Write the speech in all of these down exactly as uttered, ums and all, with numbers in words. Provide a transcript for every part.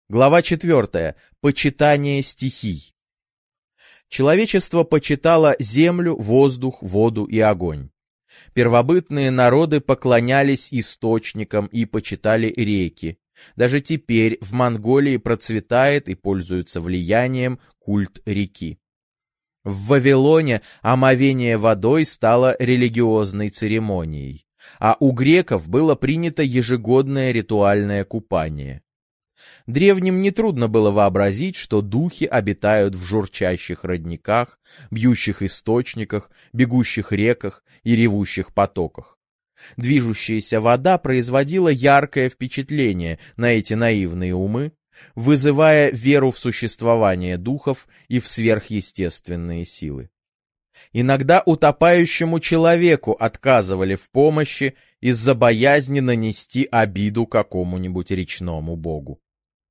Глава четвертая. Почитание стихий. Человечество почитало землю, воздух, воду и огонь. Первобытные народы поклонялись источникам и почитали реки. Даже теперь в Монголии процветает и пользуется влиянием культ реки. В Вавилоне омовение водой стало религиозной церемонией, а у греков было принято ежегодное ритуальное купание. Древним нетрудно было вообразить, что духи обитают в журчащих родниках, бьющих источниках, бегущих реках и ревущих потоках. Движущаяся вода производила яркое впечатление на эти наивные умы, вызывая веру в существование духов и в сверхъестественные силы. Иногда утопающему человеку отказывали в помощи из-за боязни нанести обиду какому-нибудь речному богу.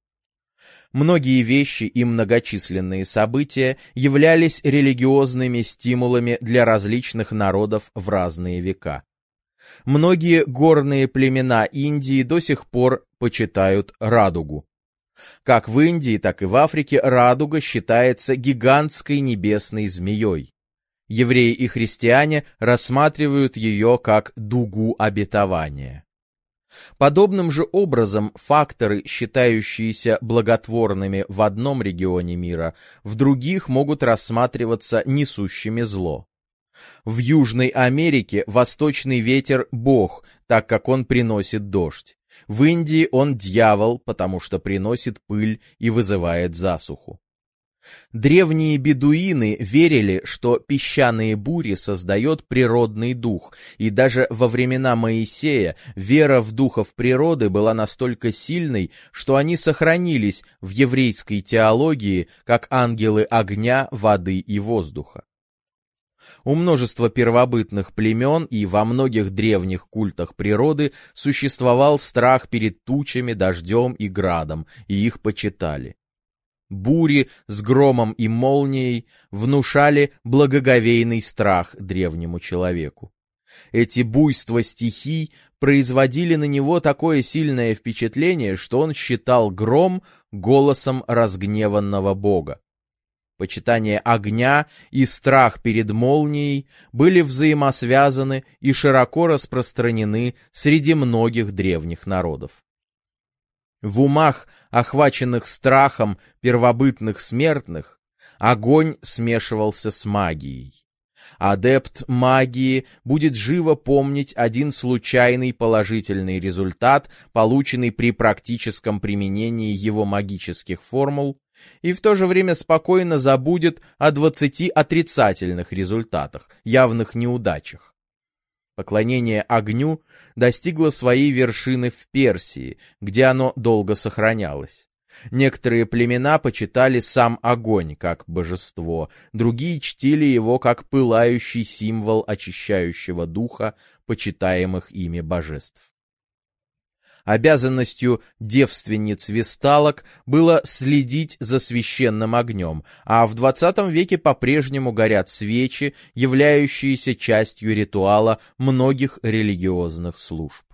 Многие вещи и многочисленные события являлись религиозными стимулами для различных народов в разные века. Многие горные племена Индии до сих пор почитают радугу. Как в Индии, так и в Африке радуга считается гигантской небесной змеей. Евреи и христиане рассматривают ее как дугу обетования. Подобным же образом факторы, считающиеся благотворными в одном регионе мира, в других могут рассматриваться несущими зло. В Южной Америке восточный ветер – бог, так как он приносит дождь. В Индии он дьявол, потому что приносит пыль и вызывает засуху. Древние бедуины верили, что песчаные бури создает природный дух, и даже во времена Моисея вера в духов природы была настолько сильной, что они сохранились в еврейской теологии как ангелы огня, воды и воздуха. У множества первобытных племен и во многих древних культах природы существовал страх перед тучами, дождем и градом, и их почитали. Бури с громом и молнией внушали благоговейный страх древнему человеку. Эти буйства стихий производили на него такое сильное впечатление, что он считал гром голосом разгневанного бога. Почитание огня и страх перед молнией были взаимосвязаны и широко распространены среди многих древних народов. В умах, охваченных страхом первобытных смертных, огонь смешивался с магией. Адепт магии будет живо помнить один случайный положительный результат, полученный при практическом применении его магических формул, и в то же время спокойно забудет о двадцати отрицательных результатах, явных неудачах. Поклонение огню достигло своей вершины в Персии, где оно долго сохранялось. Некоторые племена почитали сам огонь как божество, другие чтили его как пылающий символ очищающего духа почитаемых ими божеств. Обязанностью девственниц-весталок было следить за священным огнем, а в двадцатом веке по-прежнему горят свечи, являющиеся частью ритуала многих религиозных служб.